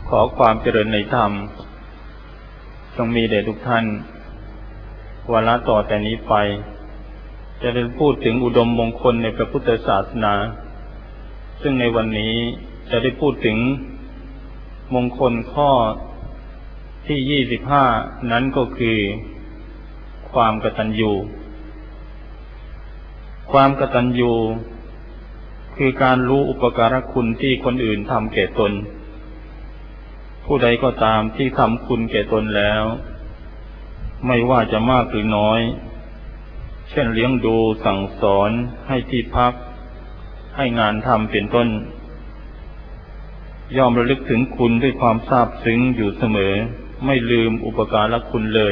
ขอความเจริญในธรรมจงมีแด่ทุกท่านวาระต่อแต่นี้ไปจะได้พูดถึงอุดมมงคลในพระพุทธศาสนาซึ่งในวันนี้จะได้พูดถึงมงคลข้อที่25นั้นก็คือความกตัญญูความกตัญญูคือการรู้อุปการะคุณที่คนอื่นทำแก่ตนผู้ใดก็ตามที่ทำคุณแก่ตนแล้วไม่ว่าจะมากหรือน้อยเช่นเลี้ยงดูสั่งสอนให้ที่พักให้งานทำเป็นต้นย่อมระลึกถึงคุณด้วยความซาบซึ้งอยู่เสมอไม่ลืมอุปการะคุณเลย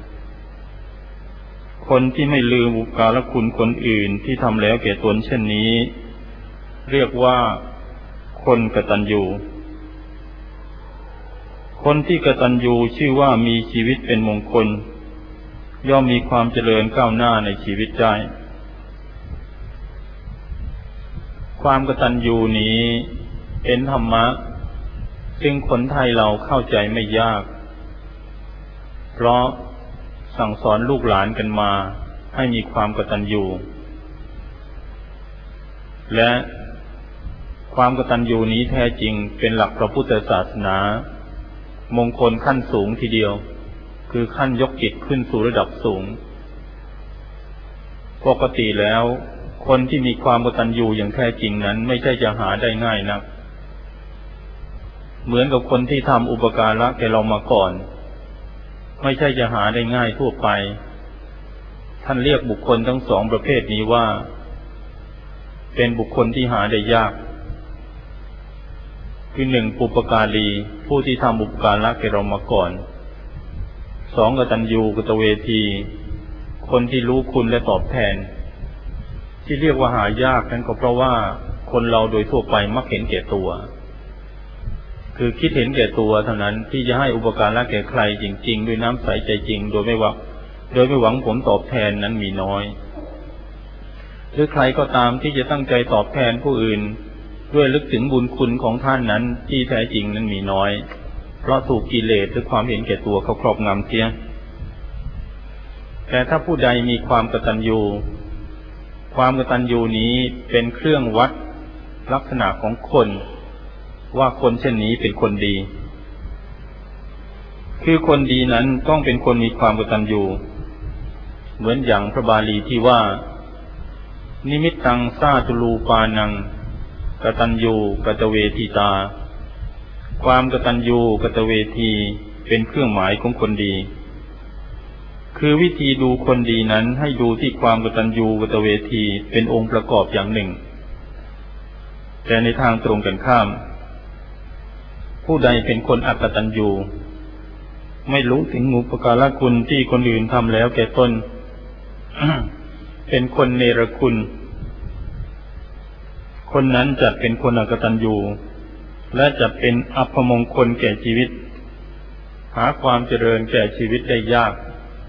คนที่ไม่ลืมอุปการะคุณคนอื่นที่ทำแล้วแก่ตนเช่นนี้เรียกว่าคนกตัญญูคนที่กตัญญูชื่อว่ามีชีวิตเป็นมงคลย่อมมีความเจริญก้าวหน้าในชีวิตได้ความกตัญญูนี้เป็นธรรมะซึ่งคนไทยเราเข้าใจไม่ยากเพราะสั่งสอนลูกหลานกันมาให้มีความกตัญญูและความกตัญญูนี้แท้จริงเป็นหลักพระพุทธศาสนามงคลขั้นสูงทีเดียวคือขั้นยกจิตขึ้นสู่ระดับสูงปกติแล้วคนที่มีความกตัญญูอย่างแท้จริงนั้นไม่ใช่จะหาได้ง่ายนักเหมือนกับคนที่ทำอุปการะแก่เรามาก่อนไม่ใช่จะหาได้ง่ายทั่วไปท่านเรียกบุคคลทั้งสองประเภทนี้ว่าเป็นบุคคลที่หาได้ยากคือหนึ่งปุปการีผู้ที่ทำอุปการะแก่เรามาก่อนสองกตัญญูกตเวทีคนที่รู้คุณและตอบแทนที่เรียกว่าหายากนั้นก็เพราะว่าคนเราโดยทั่วไปมักเห็นแก่ตัวคือคิดเห็นแก่ตัวเท่านั้นที่จะให้อุปการะแก่ใครจริงๆด้วยน้ำใสใจจริงโดยไม่หวังผลตอบแทนนั้นมีน้อยหรือใครก็ตามที่จะตั้งใจตอบแทนผู้อื่นด้วยลึกถึงบุญคุณของท่านนั้นที่แท้จริงนั้นมีน้อยเพราะถูกกิเลสหรือความเห็นแก่ตัวเขาครอบงำเสียแต่ถ้าผู้ใดมีความกตัญญูความกตัญญูนี้เป็นเครื่องวัดลักษณะของคนว่าคนเช่นนี้เป็นคนดีคือคนดีนั้นต้องเป็นคนมีความกตัญญูเหมือนอย่างพระบาลีที่ว่านิมิตตังสาตุลูปานังกตัญญูกตเวทิตาความกตัญญูกตเวทีเป็นเครื่องหมายของคนดีคือวิธีดูคนดีนั้นให้ดูที่ความกตัญญูกตเวทีเป็นองค์ประกอบอย่างหนึ่งแต่ในทางตรงกันข้ามผู้ใดเป็นคนอกตัญญูไม่รู้ถึงอุปการะคุณที่คนอื่นทำแล้วแก่ตน เป็นคนเนรคุณคนนั้นจะเป็นคนอกตัญญูและจะเป็นอัปมงคลแก่ชีวิตหาความเจริญแก่ชีวิตได้ยาก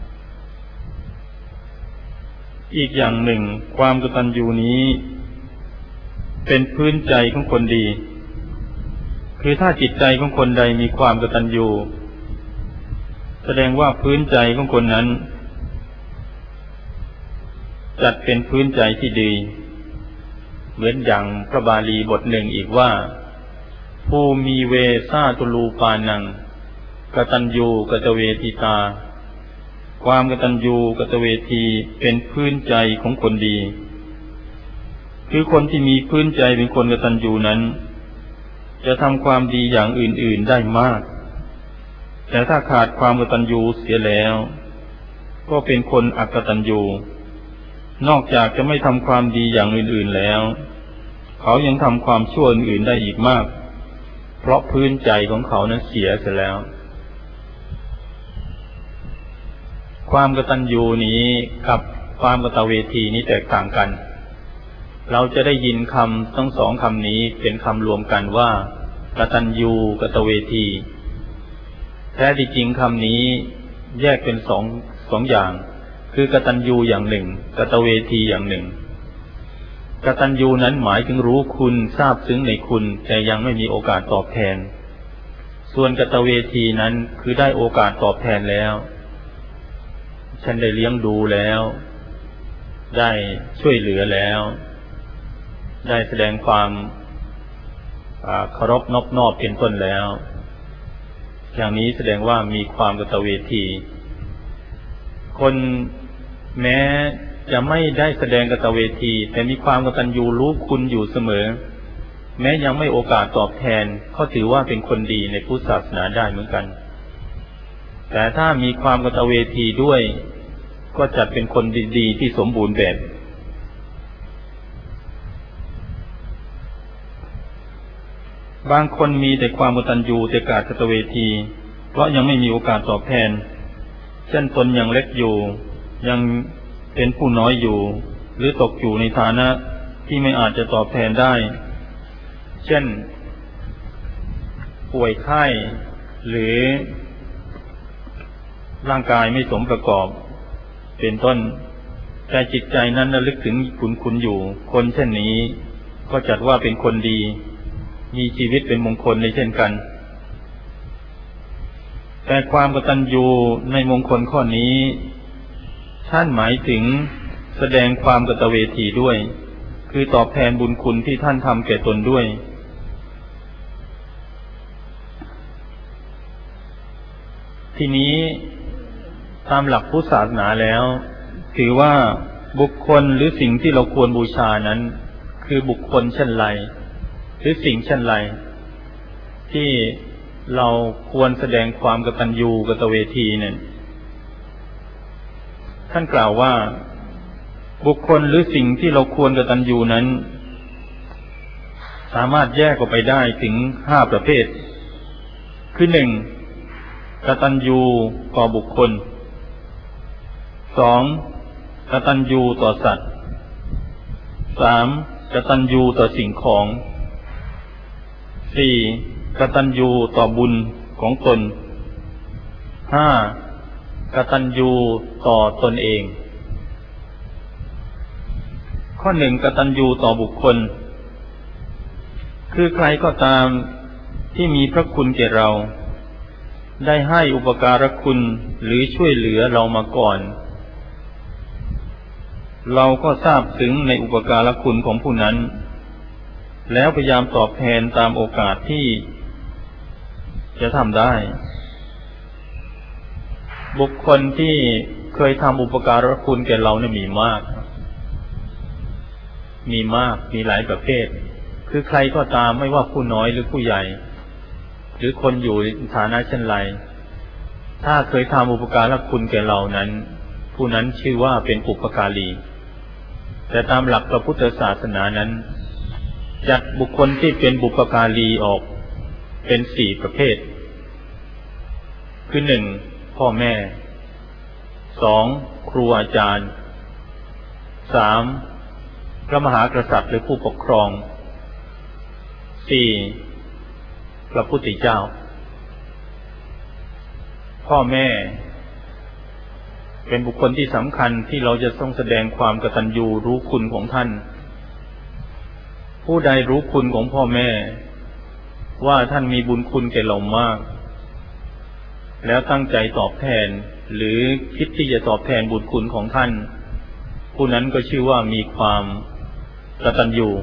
อีกอย่างหนึ่งความกตัญญูนี้เป็นพื้นใจของคนดีคือถ้าจิตใจของคนใดมีความกตัญญูแสดงว่าพื้นใจของคนนั้นจัดเป็นพื้นใจที่ดีเหมือนอย่างพระบาลีบทหนึ่งอีกว่าภูมีเวสาตุลูปานังกตัญญูกตเวทิตาความกตัญญูกตเวทีเป็นพื้นใจของคนดีคือคนที่มีพื้นใจเป็นคนกตัญญูนั้นจะทำความดีอย่างอื่นๆได้มากแต่ถ้าขาดความกตัญญูเสียแล้วก็เป็นคนอกตัญญูนอกจากจะไม่ทำความดีอย่างอื่นๆแล้วเขายังทำความชั่วอื่นๆได้อีกมากเพราะพื้นใจของเขานั้นเสียแล้วความกตัญญูนี้กับความกตเวทีนี้แตกต่างกันเราจะได้ยินคำทั้งสองคำนี้เป็นคำรวมกันว่ากตัญญูกตเวทีแท้ที่จริงคำนี้แยกเป็นสองอย่างคือกตัญญูอย่างหนึ่งกตเวทีอย่างหนึ่งกตัญญูนั้นหมายถึงรู้คุณทราบซึ้งในคุณแต่ยังไม่มีโอกาสตอบแทนส่วนกตเวทีนั้นคือได้โอกาสตอบแทนแล้วฉันได้เลี้ยงดูแล้วได้ช่วยเหลือแล้วได้แสดงความเคารพนอบน้อมเป็นต้นแล้วอย่างนี้แสดงว่ามีความกตเวทีคนแม้จะไม่ได้แสดงกตเวทีแต่มีความกตัญญูรู้คุณอยู่เสมอแม้ยังไม่โอกาสตอบแทนเขาถือว่าเป็นคนดีในพุทธศาสนาได้เหมือนกันแต่ถ้ามีความกตเวทีด้วยก็จัดเป็นคนดีๆที่สมบูรณ์แบบบางคนมีแต่ความกตัญญูแต่ขาดกตเวทีเพราะยังไม่มีโอกาสตอบแทนเช่นตนยังเล็กอยู่ยังเป็นผู้น้อยอยู่หรือตกอยู่ในฐานะที่ไม่อาจจะตอบแทนได้เช่นป่วยไข้หรือร่างกายไม่สมประกอบเป็นต้นแต่จิตใจนั้นระลึกถึงบุญคุณอยู่คนเช่นนี้ก็จัดว่าเป็นคนดีมีชีวิตเป็นมงคลในเช่นกันแต่ความกตัญญูในมงคลข้อนี้ท่านหมายถึงแสดงความกตเวทีด้วยคือตอบแทนบุญคุณที่ท่านทำแก่ตนด้วยทีนี้ตามหลักพุทธศาสนาแล้วถือว่าบุคคลหรือสิ่งที่เราควรบูชานั้นคือบุคคลเช่นไรหรือสิ่งเช่นไรที่เราควรแสดงความกตัญญูกตเวทีเนี่ยท่านกล่าวว่าบุคคลหรือสิ่งที่เราควรกตัญญูนั้นสามารถแยกออกไปได้ถึง5ประเภทคือ 1. กตัญญูต่อบุคคล 2. กตัญญูต่อสัตว์ 3. กตัญญูต่อสิ่งของ 4. กตัญญูต่อบุญของตน 5. กตัญญูต่อตนเองข้อ 1. กตัญญูต่อบุคคลคือใครก็ตามที่มีพระคุณแก่เราได้ให้อุปการะคุณหรือช่วยเหลือเรามาก่อนเราก็ทราบถึงในอุปการะคุณของผู้นั้นแล้วพยายามตอบแทนตามโอกาสที่จะทำได้บุคคลที่เคยทำอุปการะคุณแก่เราเนี่ยมีมากมีหลายประเภทคือใครก็ตามไม่ว่าผู้น้อยหรือผู้ใหญ่หรือคนอยู่ในฐานะเช่นไรถ้าเคยทำอุปการะคุณแก่เรานั้นผู้นั้นชื่อว่าเป็นปุพการีแต่ตามหลักพระพุทธศาสนานั้นจัดบุคคลที่เป็นบุพการีออกเป็น4ประเภทคือ 1. พ่อแม่ 2. ครูอาจารย์ 3. พระมหากษัตริย์หรือผู้ปกครอง 4. พระพุทธเจ้าพ่อแม่เป็นบุคคลที่สำคัญที่เราจะต้องแสดงความกตัญญูรู้คุณของท่านผู้ใดรู้คุณของพ่อแม่ว่าท่านมีบุญคุณแก่เรามากแล้วตั้งใจตอบแทนหรือคิดที่จะตอบแทนบุญคุณของท่านผู้นั้นก็ชื่อว่ามีความกตัญญู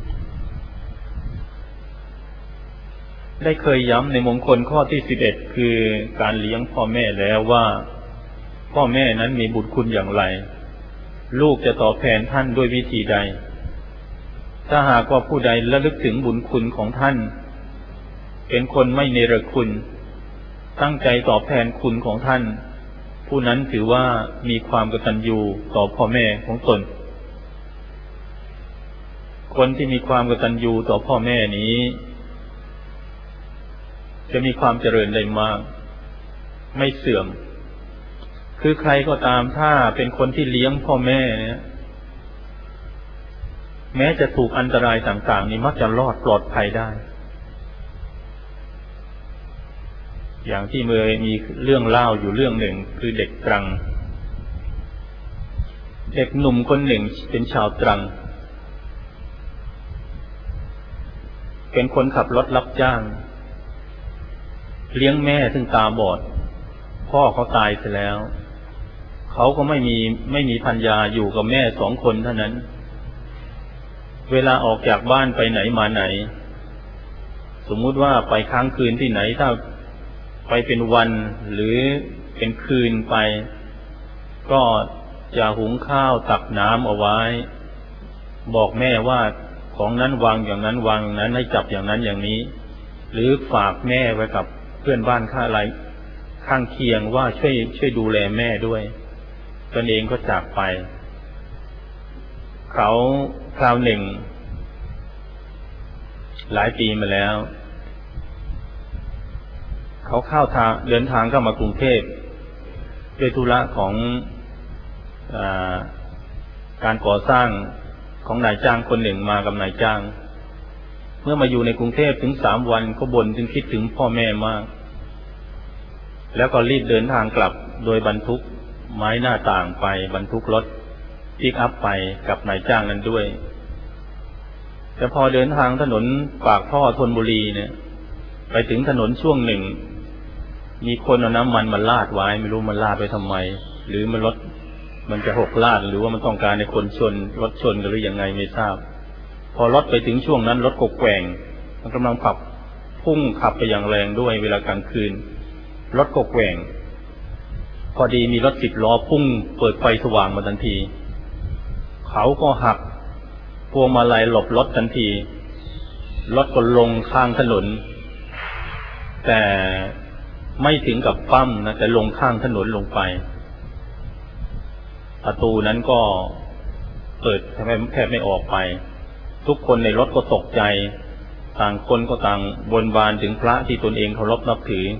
ได้เคยย้ำในมงคลข้อที่11คือการเลี้ยงพ่อแม่แล้วว่าพ่อแม่นั้นมีบุญคุณอย่างไรลูกจะตอบแทนท่านด้วยวิธีใดถ้าหากว่าผู้ใดระลึกถึงบุญคุณของท่านเป็นคนไม่เนรคุณตั้งใจตอบแทนคุณของท่านผู้นั้นถือว่ามีความกตัญญูต่อพ่อแม่ของตนคนที่มีความกตัญญูต่อพ่อแม่นี้จะมีความเจริญได้มากไม่เสื่อมคือใครก็ตามถ้าเป็นคนที่เลี้ยงพ่อแม่เนี่ยแม้จะถูกอันตรายต่างๆนี้มักจะรอดปลอดภัยได้อย่างที่เมื่อมีเรื่องเล่าอยู่เรื่องหนึ่งคือเด็กตรังเด็กหนุ่มคนหนึ่งเป็นชาวตรังเป็นคนขับรถรับจ้างเลี้ยงแม่ซึ่งตาบอดพ่อเขาตายเสียแล้วเขาก็ไม่มีภรรยาอยู่กับแม่2 คนเท่านั้นเวลาออกจากบ้านไปไหนมาไหนสมมุติว่าไปค้างคืนที่ไหนถ้าไปเป็นวันหรือเป็นคืนไปก็จะหุงข้าวตักน้ำเอาไว้บอกแม่ว่าของนั้นวางอย่างนั้นวางอย่างนั้นให้จับอย่างนั้นอย่างนี้หรือฝากแม่ไว้กับเพื่อนบ้านข้างเคียงว่าช่วยดูแลแม่ด้วยตนเองก็จากไปเขาคราวหนึ่งหลายปีมาแล้วเขาเดินทางเข้ามากรุงเทพด้วยธุระของการก่อสร้างของนายจ้างคนหนึ่งมากับนายจ้างเมื่อมาอยู่ในกรุงเทพถึง3 วันก็บ่นจึงคิดถึงพ่อแม่มากแล้วก็รีบเดินทางกลับโดยบรรทุกไม้หน้าต่างไปบรรทุกรถปิกอัพไปกับนายจ้างนั้นด้วยแต่พอเดินทางถนนปากท่อธนบุรีเนี่ยไปถึงถนนช่วงหนึ่งมีคนเอาน้ำมันมาลาดไว้ไม่รู้มันลาดไปทำไมหรือมันจะหกลาดหรือว่ามันต้องการให้คนรถชนกันหรือยังไงไม่ทราบพอรถไปถึงช่วงนั้นรถก็แกว่งมันกำลังพุ่งขับไปอย่างแรงด้วยเวลากลางคืนรถก็แกว่งพอดีมีรถ10 ล้อพุ่งเปิดไฟสว่างมาทันทีเขาก็หักพวงมาลัยหลบรถทันทีรถก็ลงข้างถนนแต่ไม่ถึงกับปั้มนะแต่ลงข้างถนนลงไปประตูนั้นก็เปิดแทบไม่ออกไปทุกคนในรถก็ตกใจต่างคนก็ต่างบนบานถึงพระที่ตนเองเคารพนับถือ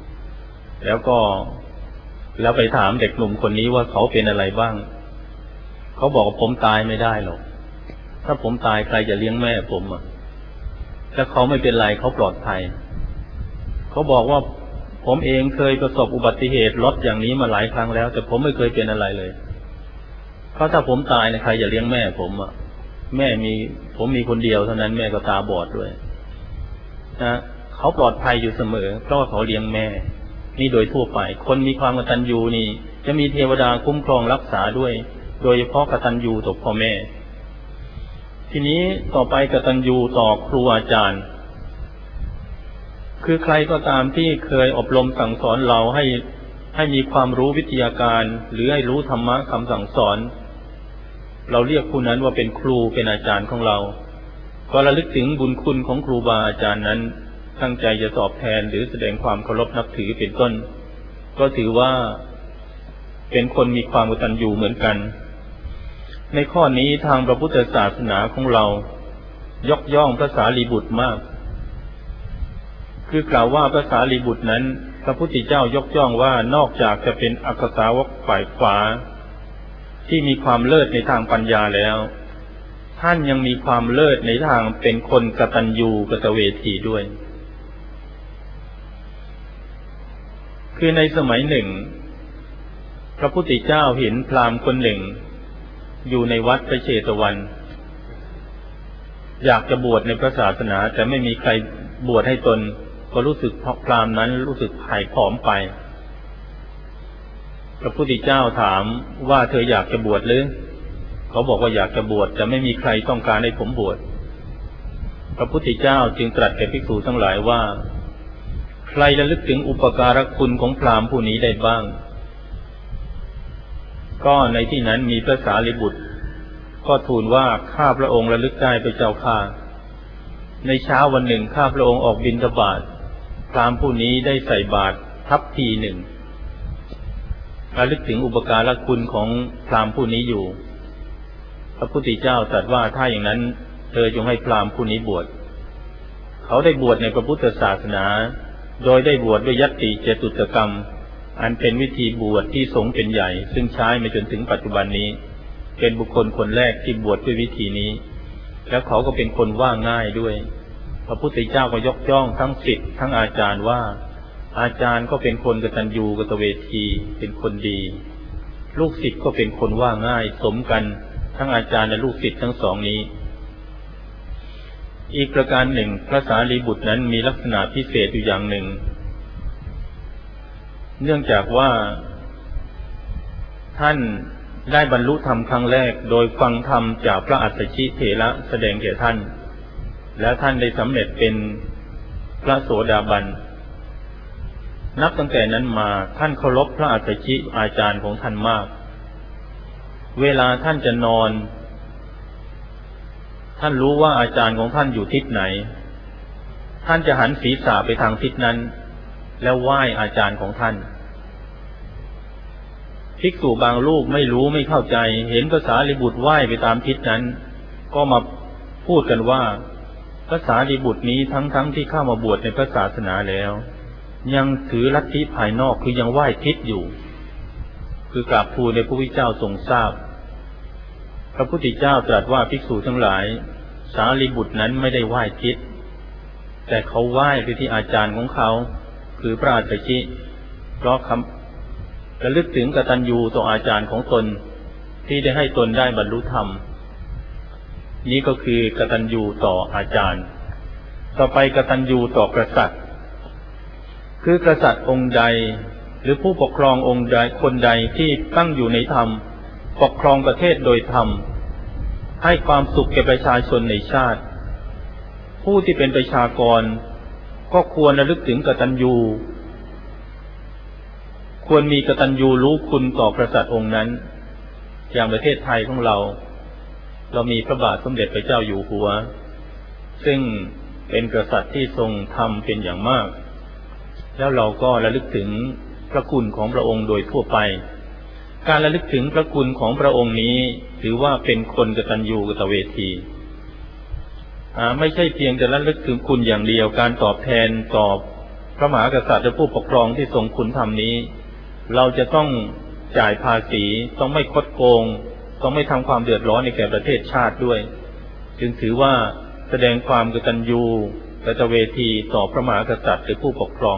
แล้วไปถามเด็กหนุ่มคนนี้ว่าเขาเป็นอะไรบ้างเขาบอกว่าผมตายไม่ได้หรอกถ้าผมตายใครจะเลี้ยงแม่ผมอ่ะถ้าเขาไม่เป็นไรเขาปลอดภัยเขาบอกว่าผมเองเคยประสบอุบัติเหตุรถอย่างนี้มาหลายครั้งแล้วแต่ผมไม่เคยเป็นอะไรเลยเพราะถ้าผมตายใครจะเลี้ยงแม่ผมอ่ะผมมีคนเดียวเท่านั้นแม่ก็ตาบอดด้วยนะเขาปลอดภัยอยู่เสมอเพราะว่าเขาเลี้ยงแม่นี่โดยทั่วไปคนมีความกตัญญูนี่จะมีเทวดาคุ้มครองรักษาด้วยโดยเฉพาะกตัญญูต่อพ่อแม่ทีนี้ต่อไปกตัญญูต่อครูอาจารย์คือใครก็ตามที่เคยอบรมสั่งสอนเราให้มีความรู้วิทยาการหรือให้รู้ธรรมะคำสั่งสอนเราเรียกผู้นั้นว่าเป็นครูเป็นอาจารย์ของเราก็ระลึกถึงบุญคุณของครูบาอาจารย์นั้นตั้งใจจะตอบแทนหรือแสดงความเคารพนับถือเป็นต้นก็ถือว่าเป็นคนมีความกตัญญูเหมือนกันในข้อนี้ทางพระพุทธศาสนาของเรายกย่องพระสารีบุตรมากคือกล่าวว่าพระสารีบุตรนั้นพระพุทธเจ้ายกย่องว่านอกจากจะเป็นอักษาวกฝ่ายขวาที่มีความเลิศในทางปัญญาแล้วท่านยังมีความเลิศในทางเป็นคนกตัญญูกตเวทีด้วยคือในสมัยหนึ่งพระพุทธเจ้าเห็นพราหมณ์คนหนึ่งอยู่ในวัดพระเชตวัน อยากจะบวชในพระศาสนาแต่ไม่มีใครบวชให้ตนก็รู้สึกพราหมณ์นั้นรู้สึกหายผอมไปพระพุทธเจ้าถามว่าเธออยากจะบวชหรือเขาบอกว่าอยากจะบวชแต่ไม่มีใครต้องการให้ผมบวชพระพุทธเจ้าจึงตรัสแก่ภิกษุทั้งหลายว่าใครระลึกถึงอุปการะคุณของพราหมณ์ผู้นี้ได้บ้างก็ในที่นั้นมีพระสารีบุตรก็ทูลว่าข้าพระองค์ระลึกได้พระเจ้าข้าในเช้าวันหนึ่งข้าพระองค์ออกบิณฑบาตพราหมณ์ผู้นี้ได้ใส่บาตรทัพพีหนึ่งระลึกถึงอุปการะคุณของพราหมณ์ผู้นี้อยู่พระพุทธเจ้าตรัสว่าถ้าอย่างนั้นเธอจงให้พราหมณ์ผู้นี้บวชเขาได้บวชในพระพุทธศาสนาโดยได้บวชด้วยยัตติเจตุตกรรมอันเป็นวิธีบวชที่สงฆ์เป็นใหญ่ซึ่งใช้มาจนถึงปัจจุบันนี้เป็นบุคคลคนแรกที่บวชด้วยวิธีนี้แล้วเขาก็เป็นคนว่าง่ายด้วยพระพุทธเจ้าก็ยกย่องทั้งศิษย์ทั้งอาจารย์ว่าอาจารย์ก็เป็นคนกตัญญูกตเวทีเป็นคนดีลูกศิษย์ก็เป็นคนว่าง่ายสมกันทั้งอาจารย์และลูกศิษย์ทั้งสองนี้อีกประการหนึ่งพระสารีบุตรนั้นมีลักษณะพิเศษอยู่อย่างหนึ่งเนื่องจากว่าท่านได้บรรลุธรรมครั้งแรกโดยฟังธรรมจากพระอัสสชิเถระแสดงแก่ท่านและท่านได้สำเร็จเป็นพระโสดาบันนับตั้งแต่นั้นมาท่านเคารพพระอัสสชิอาจารย์ของท่านมากเวลาท่านจะนอนท่านรู้ว่าอาจารย์ของท่านอยู่ทิศไหนท่านจะหันศีรษะไปทางทิศนั้นแล้วไหว้อาจารย์ของท่านภิกษุบางรูปไม่รู้ไม่เข้าใจเห็นพระสารีบุตรไหว้ไปตามทิศนั้นก็มาพูดกันว่าพระสารีบุตรนี้ทั้งที่เข้ามาบวชในพระศาสนาแล้วยังถือลัทธิภายนอกคือยังไหว้ทิศอยู่คือกราบทูลในพระพุทธเจ้าทรงทราบพระพุทธเจ้าตรัสว่าภิกษุทั้งหลายสารีบุตรนั้นไม่ได้ไหว้ทิศแต่เขาไหว้ไปที่อาจารย์ของเขาคือพระอัสสชิเพราะระลึกถึงกตัญญูต่ออาจารย์ของตนที่ได้ให้ตนได้บรรลุธรรมนี้ก็คือกตัญญูต่ออาจารย์ต่อไปกตัญญูต่อกษัตริย์คือกษัตริย์องค์ใดหรือผู้ปกครององค์ใดคนใดที่ตั้งอยู่ในธรรมปกครองประเทศโดยธรรมให้ความสุขแก่ประชาชนในชาติผู้ที่เป็นประชากรก็ควรระลึกถึงกตัญญูควรมีกตัญญูรู้คุณต่อกษัตริย์องค์นั้นอย่างประเทศไทยของเรามีพระบาทสมเด็จพระเจ้าอยู่หัวซึ่งเป็นกษัตริย์ที่ทรงธรรมเป็นอย่างมากแล้วเราก็ระลึกถึงพระคุณของพระองค์โดยทั่วไปการระลึกถึงพระคุณของพระองค์นี้ถือว่าเป็นคนกตัญญูกตเวทีไม่ใช่เพียงแต่ระลึกถึงคุณอย่างเดียวการตอบแทนตอบพระมหากษัตริย์และผู้ปกครองที่ทรงคุณธรรมนี้เราจะต้องจ่ายภาษีต้องไม่คดโกงต้องไม่ทำความเดือดร้อนในแก่ประเทศชาติด้วยจึงถือว่าแสดงความกตัญญูกตเวทีต่อพระมหากษัตริย์หรือผู้ปกครอง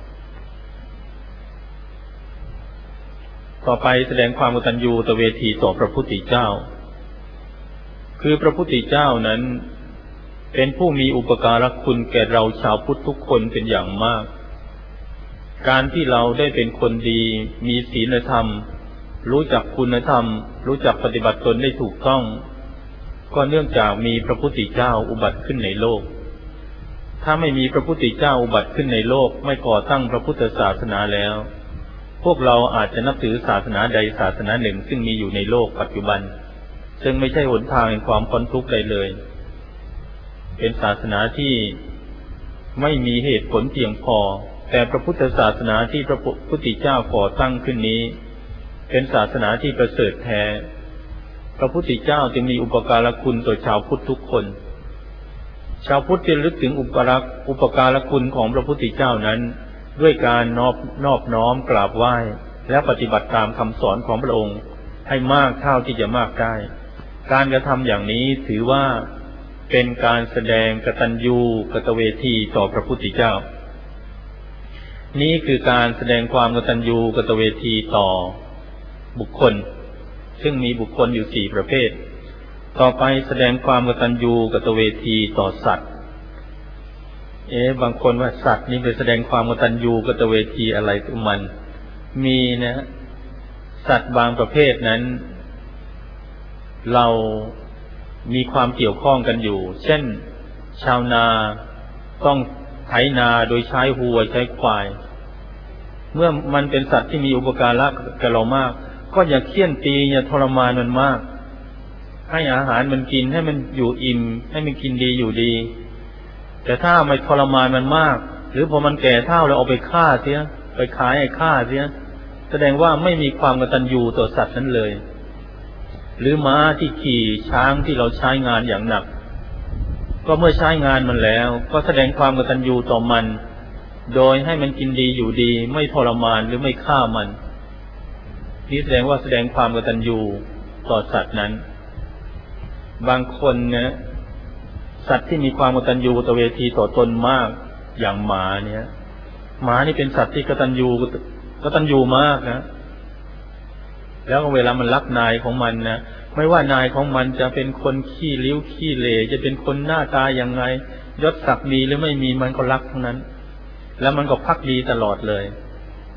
ต่อไปแสดงความกตัญญูกตเวทีต่อพระพุทธเจ้าคือพระพุทธเจ้านั้นเป็นผู้มีอุปการะคุณแก่เราชาวพุทธทุกคนเป็นอย่างมากการที่เราได้เป็นคนดีมีศีลธรรมรู้จักคุณธรรมรู้จักปฏิบัติตนได้ถูกต้องก็เนื่องจากมีพระพุทธเจ้าอุบัติขึ้นในโลกถ้าไม่มีพระพุทธเจ้าอุบัติขึ้นในโลกไม่ก่อตั้งพระพุทธศาสนาแล้วพวกเราอาจจะนับถือศาสนาใดศาสนาหนึ่งซึ่งมีอยู่ในโลกปัจจุบันซึ่งไม่ใช่หนทางแห่งความพ้นทุกข์ใดเลยเป็นศาสนาที่ไม่มีเหตุผลเพียงพอแต่พระพุทธศาสนาที่พระพุทธเจ้าก่อตั้งขึ้นนี้เป็นศาสนาที่ประเสริฐแท้พระพุทธเจ้าจึงมีอุปการะคุณต่อชาวพุทธทุกคนชาวพุทธจะระลึกถึงอุปการะคุณของพระพุทธเจ้านั้นด้วยการนอบน้อมกราบไหว้และปฏิบัติตามคำสอนของพระองค์ให้มากเท่าที่จะมากได้การกระทำอย่างนี้ถือว่าเป็นการแสดงกตัญญูกตเวทีต่อพระพุทธเจ้านี้คือการแสดงความกตัญญูกตเวทีต่อบุคคลซึ่งมีบุคคลอยู่4ประเภทต่อไปแสดงความกตัญญูกตเวทีต่อสัตว์บางคนว่าสัตว์นี่ไปแสดงความกตัญญูกตเวทีอะไรของมันมีนะสัตว์บางประเภทนั้นเรามีความเกี่ยวข้องกันอยู่เช่นชาวนาต้องไถนาโดยใช้วัวใช้ควายเมื่อมันเป็นสัตว์ที่มีอุปการะกับเรามากก็อย่าเคี่ยนตีอย่าทรมานมันมากให้อาหารมันกินให้มันอยู่อิ่มให้มันกินดีอยู่ดีแต่ถ้าไม่ทรมานมันมากหรือพอมันแก่เฒ่าแล้วเอาไปฆ่าเสียไปขายให้ฆ่าเสียแสดงว่าไม่มีความกตัญญูต่อสัตว์นั้นเลยหรือม้าที่ขี่ช้างที่เราใช้งานอย่างหนักก็เมื่อใช้งานมันแล้วก็แสดงความกตัญญูต่อมันโดยให้มันกินดีอยู่ดีไม่ทรมานหรือไม่ฆ่ามันนี่แสดงว่าแสดงความกตัญญูต่อสัตว์นั้นบางคนนะสัตว์ที่มีความกตัญญูกตเวทีต่อตนมากอย่างหมาเนี่ยหมานี่เป็นสัตว์ที่กตัญญูมากนะแล้วเวลามันรักนายของมันนะไม่ว่านายของมันจะเป็นคนขี้ริ้วขี้เหร่จะเป็นคนหน้าตาอย่างไรยศศักดิ์มีหรือไม่มีมันก็รักทั้งนั้นแล้วมันก็ภักดีตลอดเลย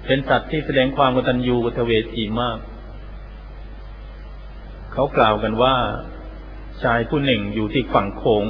เป็นสัตว์ที่แสดงความกตัญญูกตเวทีมากเขากล่าวกันว่าชายผู้หนึ่งอยู่ที่ฝั่งโขง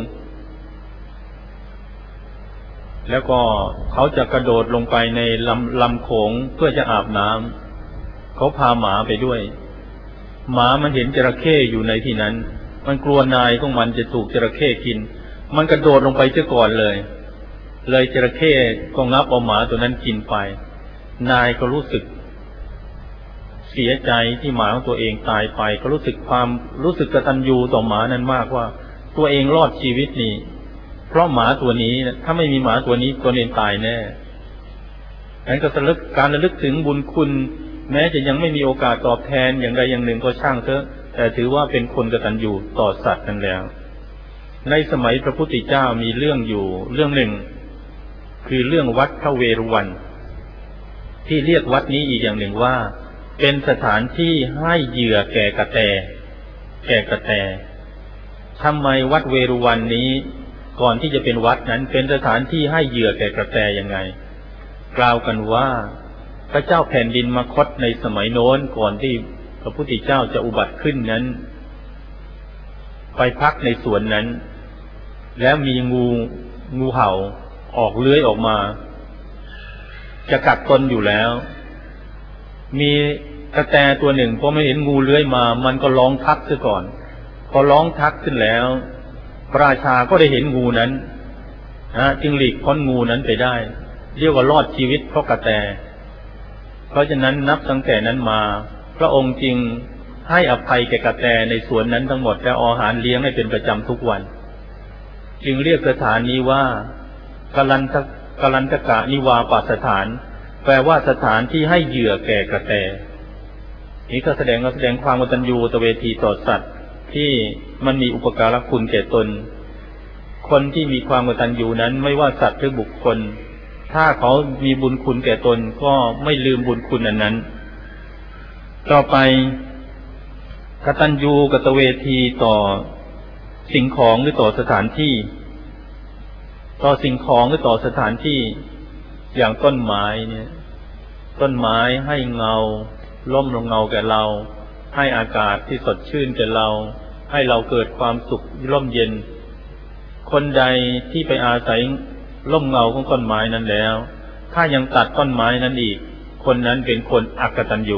แล้วก็เขาจะกระโดดลงไปในลำโขงเพื่อจะอาบน้ำเขาพาหมาไปด้วยหมามันเห็นจระเข้อยู่ในที่นั้นมันกลัวนายของมันจะถูกจระเข้กินมันกระโดดลงไปเสียก่อนเลยจระเข้ก็งับเอาหมาตัวนั้นกินไปนายก็รู้สึกเสียใจที่หมาของตัวเองตายไปก็รู้สึกกตัญญูต่อหมานั้นมากว่าตัวเองรอดชีวิตนี่เพราะหมาตัวนี้ถ้าไม่มีหมาตัวนี้ตัวเองตายแน่งั้นก็การระลึกถึงบุญคุณแม้จะยังไม่มีโอกาสตอบแทนอย่างใดอย่างหนึ่งก็ช่างเถอะแต่ถือว่าเป็นคนกตัญญูต่อสัตว์นั่นแล้วในสมัยพระพุทธเจ้ามีเรื่องอยู่เรื่องหนึ่งคือเรื่องวัดพระเวรุวันที่เรียกวัดนี้อีกอย่างหนึ่งว่าเป็นสถานที่ให้เหยื่อแก่กระแตทำไมวัดเวรุวันนี้ก่อนที่จะเป็นวัดนั้นเป็นสถานที่ให้เหยื่อแก่กระแตยังไงกล่าวกันว่าพระเจ้าแผ่นดินมคธในสมัยโน้นก่อนที่พระพุทธเจ้าจะอุบัติขึ้นนั้นไปพักในสวนนั้นแล้วมีงูเห่าออกเลื้อยออกมาจะกัดตนอยู่แล้วมีกระแตตัวหนึ่งพอไม่เห็นงูเลื้อยมามันก็ร้องทักซะก่อนพอร้องทักขึ้นแล้วพระราชาก็ได้เห็นงูนั้นจึงหลีกพ้นงูนั้นไปได้เรียกว่ารอดชีวิตเพราะกระแตเพราะฉะนั้นนับตั้งแต่นั้นมาพระองค์จึงให้อภัยแก่กระแตในสวนนั้นทั้งหมดและอาหารเลี้ยงให้เป็นประจำทุกวันจึงเรียกสถานนี้ว่ากลันทกะนิวาปสถานแปลว่าสถานที่ให้เหยื่อแก่กระแตนี้ก็แสดงความกตัญญูกตเวทีต่อสัตว์ที่มันมีอุปการะคุณแก่ตนคนที่มีความกตัญญูนั้นไม่ว่าสัตว์หรือบุคคลถ้าเขามีบุญคุณแก่ตนก็ไม่ลืมบุญคุณนั้นต่อไปกตัญญูกตเวทีต่อสิ่งของหรือต่อสถานที่อย่างต้นไม้เนี่ยต้นไม้ให้เงาร่มเงาแก่เราให้อากาศที่สดชื่นแก่เราให้เราเกิดความสุขร่มเย็นคนใดที่ไปอาศัยร่มเงาของต้นไม้นั้นแล้วถ้ายังตัดต้นไม้นั้นอีกคนนั้นเป็นคนอกตัญญู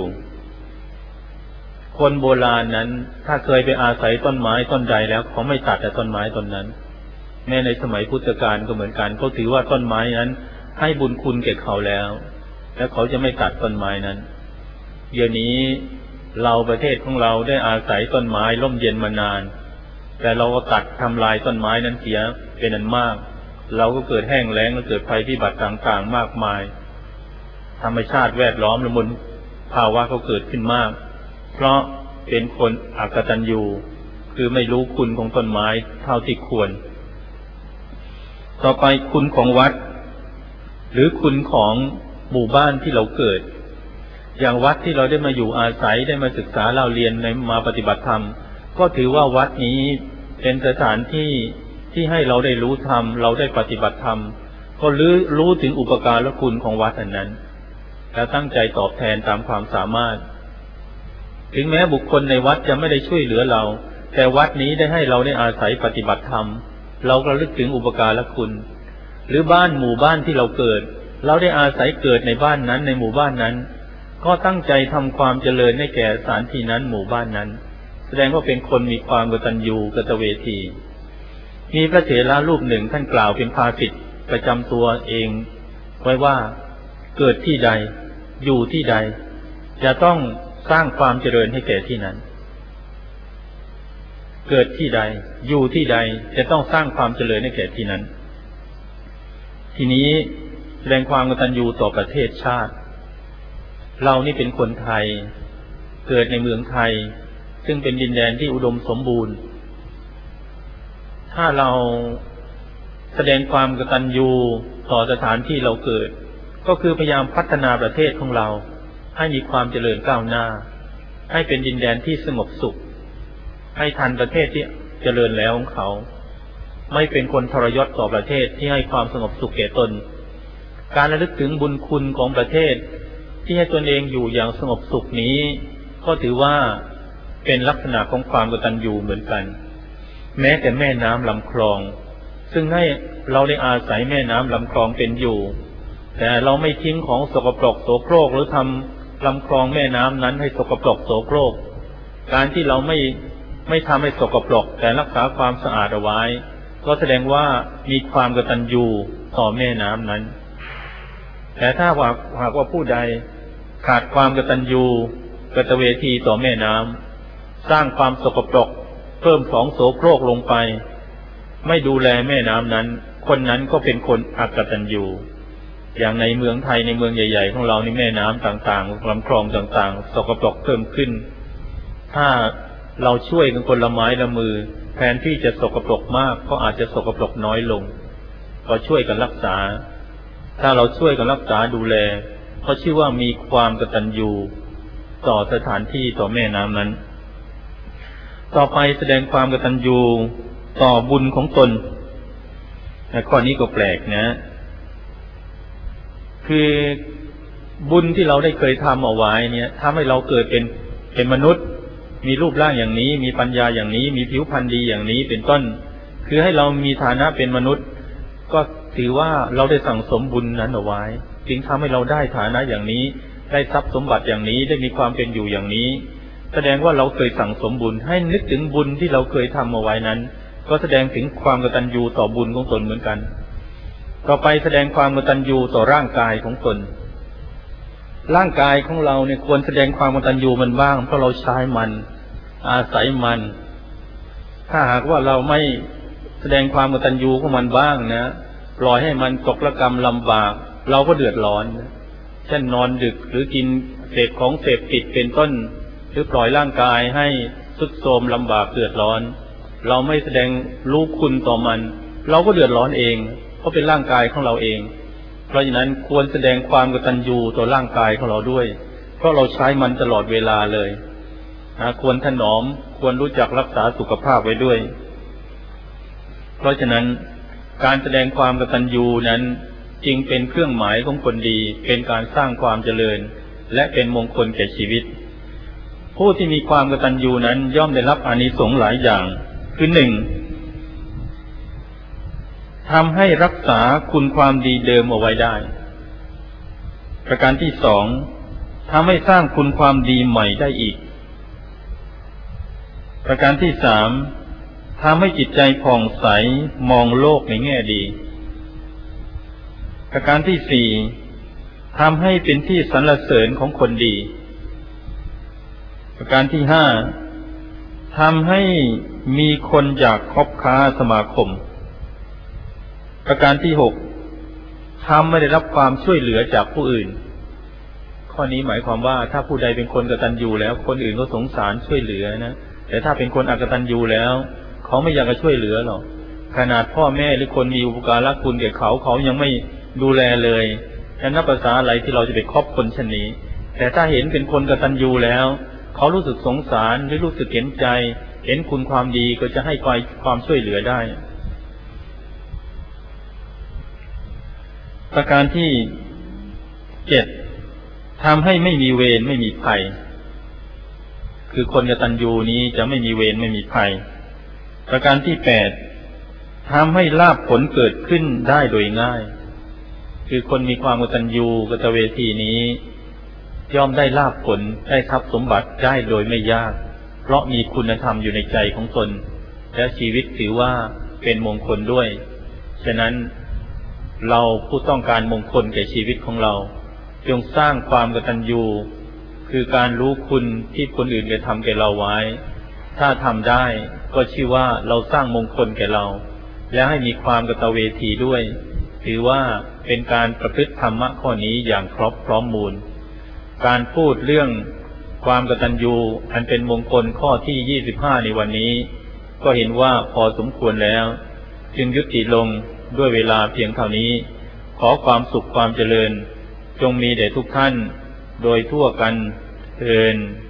คนโบราณนั้นถ้าเคยไปอาศัยต้นไม้ต้นใดแล้วเขาไม่ตัดแต่ต้นไม้ต้นนั้นแม้ในสมัยพุทธกาลก็เหมือนกันเขาถือว่าต้นไม้นั้นให้บุญคุณแก่เขาแล้วและเขาจะไม่ตัดต้นไม้นั้นเดี๋ยวนี้เราประเทศของเราได้อาศัยต้นไม้ร่มเย็นมานานแต่เราก็ตัดทำลายต้นไม้นั้นเสียเป็นอันมากเราก็เกิดแห้งแล้งและเกิดภัยพิบัติต่างๆมากมายธรรมชาติแวดล้อมและมลภาวะเขาเกิดขึ้นมากเพราะเป็นคนอกตัญญูคือไม่รู้คุณของต้นไม้เท่าที่ควรต่อไปคุณของวัดหรือคุณของหมู่บ้านที่เราเกิดอย่างวัดที่เราได้มาอยู่อาศัยได้มาศึกษาเล่าเรียนมาปฏิบัติธรรมก็ถือว่าวัดนี้เป็นสถานที่ให้เราได้รู้ธรรมเราได้ปฏิบัติธรรมก็รู้ถึงอุปการะคุณของวัดอันนั้นแล้วตั้งใจตอบแทนตามความสามารถถึงแม้บุคคลในวัดจะไม่ได้ช่วยเหลือเราแต่วัดนี้ได้ให้เราได้อาศัยปฏิบัติธรรมเราก็ระลึกถึงอุปการะคุณหรือหมู่บ้านที่เราเกิดเราได้อาศัยเกิดในบ้านนั้นในหมู่บ้านนั้นก็ตั้งใจทำความเจริญให้แก่สถานที่นั้นหมู่บ้านนั้นแสดงว่าเป็นคนมีความกตัญญูกตเวทีมีพระเถระรูปหนึ่งท่านกล่าวเป็นภาษิตประจำตัวเองไว้ว่าเกิดที่ใดอยู่ที่ใดจะต้องสร้างความเจริญให้แก่ที่นั้นเกิดที่ใดอยู่ที่ใดจะต้องสร้างความเจริญให้แก่ที่นั้นทีนี้แสดงความกตัญญูต่อประเทศชาติเรานี่เป็นคนไทยเกิดในเมืองไทยซึ่งเป็นดินแดนที่อุดมสมบูรณ์ถ้าเราแสดงความกตัญญูต่อสถานที่เราเกิดก็คือพยายามพัฒนาประเทศของเราให้มีความเจริญก้าวหน้าให้เป็นดินแดนที่สงบสุขให้ทันประเทศที่เจริญแล้วของเขาไม่เป็นคนทรยศต่อประเทศที่ให้ความสงบสุขแก่ตนการระลึกถึงบุญคุณของประเทศที่ให้ตนเองอยู่อย่างสงบสุขนี้ก็ถือว่าเป็นลักษณะของความกตัญญูเหมือนกันแม้แต่แม่น้ำลำคลองซึ่งให้เราได้อาศัยแม่น้ำลำคลองเป็นอยู่แต่เราไม่ทิ้งของสกปรกโสโครกหรือทำลำคลองแม่น้ำนั้นให้สกปรกโสโครกการที่เราไม่ทำให้สกปรกแต่รักษาความสะอาดเอาไว้ก็แสดงว่ามีความกตัญญูต่อแม่น้ำนั้นแต่ถ้าหากว่าผู้ใดขาดความกตัญญูกตเวทีต่อแม่น้ำสร้างความสกปรกเพิ่มของโสโครกลงไปไม่ดูแลแม่น้ำนั้นคนนั้นก็เป็นคนอกตัญญูอย่างในเมืองไทยในเมืองใหญ่ๆของเราในแม่น้ำต่างๆลำคลองต่างๆสกปรกเพิ่มขึ้นถ้าเราช่วยกันคนละไม้ละมือแทนที่จะสกปรกมากก็อาจจะสกปรกน้อยลงก็ช่วยกันรักษาถ้าเราช่วยกันรักษาดูแลเขาชื่อว่ามีความกตัญญูต่อสถานที่ต่อแม่น้ำนั้นต่อไปแสดงความกตัญญูต่อบุญของตนข้อนี้ก็แปลกนะคือบุญที่เราได้เคยทำเอาไว้เนี่ยทำให้เราเกิดเป็นมนุษย์มีรูปร่างอย่างนี้มีปัญญาอย่างนี้มีผิวพรรณดีอย่างนี้เป็นต้นคือให้เรามีฐานะเป็นมนุษย์ก็ถือว่าเราได้สั่งสมบุญนั้นเอาไว้จึงทำให้เราได้ฐานะอย่างนี้ได้ทรัพย์สมบัติอย่างนี้ได้มีความเป็นอยู่อย่างนี้แสดงว่าเราเคยสั่งสมบุญให้นึกถึงบุญที่เราเคยทำเอาไว้นั้นก็แสดงถึงความกตัญญูต่อบุญของตนเหมือนกันต่อไปแสดงความกตัญญูต่อร่างกายของตนร่างกายของเราเนี่ยควรแสดงความกตัญญูมันบ้างเพราะเราใช้มันอาศัยมันถ้าหากว่าเราไม่แสดงความกตัญญูของมันบ้างนะปล่อยให้มันตกระกรรมลำบากเราก็เดือดร้อนเช่นนอนดึกหรือกินเสพของเสพติดเป็นต้นหรือปล่อยร่างกายให้ทรุดโทรมลำบากเดือดร้อนเราไม่แสดงรู้คุณต่อมันเราก็เดือดร้อนเองเพราะเป็นร่างกายของเราเองเพราะฉะนั้นควรแสดงความกตัญญูต่อร่างกายของเราด้วยเพราะเราใช้มันตลอดเวลาเลยควรถนอมควรรู้จักรักษาสุขภาพไว้ด้วยเพราะฉะนั้นการแสดงความกตัญญูนั้นจึงเป็นเครื่องหมายของคนดีเป็นการสร้างความเจริญและเป็นมงคลแก่ชีวิตผู้ที่มีความกตัญญูนั้นย่อมได้รับอานิสงส์หลายอย่างคือหนึ่งทำให้รักษาคุณความดีเดิมเอาไว้ได้ประการที่สองทำให้สร้างคุณความดีใหม่ได้อีกประการที่สามทำให้จิตใจผ่องใสมองโลกในแง่ดีประการที่สี่ทำให้เป็นที่สรรเสริญของคนดีประการที่ห้าทำให้มีคนอยากคบค้าสมาคมประการที่หกทำให้ได้รับความช่วยเหลือจากผู้อื่นข้อนี้หมายความว่าถ้าผู้ใดเป็นคนกตัญญูแล้วคนอื่นก็สงสารช่วยเหลือนะแต่ถ้าเป็นคนอกตัญญูแล้วเขาไม่อยากจะช่วยเหลือหรอกขนาดพ่อแม่หรือคนมีอุปการะคุณแก่เขายังไม่ดูแลเลยแล้วนับภาษาอะไรที่เราจะไปคบคนเช่นนี้แต่ถ้าเห็นเป็นคนกตัญญูแล้วเขารู้สึกสงสารหรือรู้สึกเห็นใจเห็นคุณความดีก็จะให้ความช่วยเหลือได้ประการที่เจ็ดทำให้ไม่มีเวรไม่มีภัยคือคนกตัญญูนี้จะไม่มีเวรไม่มีภัยประการที่แปดทำให้ลาภผลเกิดขึ้นได้โดยง่ายคือคนมีความกตัญญูกตเวทีนี้ย่อมได้ลาภผลได้ทรัพย์สมบัติได้โดยไม่ยากเพราะมีคุณธรรมอยู่ในใจของตนและชีวิตถือว่าเป็นมงคลด้วยฉะนั้นเราผู้ต้องการมงคลแก่ชีวิตของเราจงสร้างความกตัญญูคือการรู้คุณที่คนอื่นได้ทำแก่เราไว้ถ้าทำได้ก็ชื่อว่าเราสร้างมงคลแก่เราและให้มีความกตเวทีด้วยถือว่าเป็นการประพฤติธรรมะข้อนี้อย่างครบพร้อมมูลการพูดเรื่องความกตัญญูอันเป็นมงคลข้อที่25ในวันนี้ก็เห็นว่าพอสมควรแล้วจึงยุติลงด้วยเวลาเพียงเท่านี้ขอความสุขความเจริญจงมีแด่ทุกท่านโดยทั่วกันเทอญ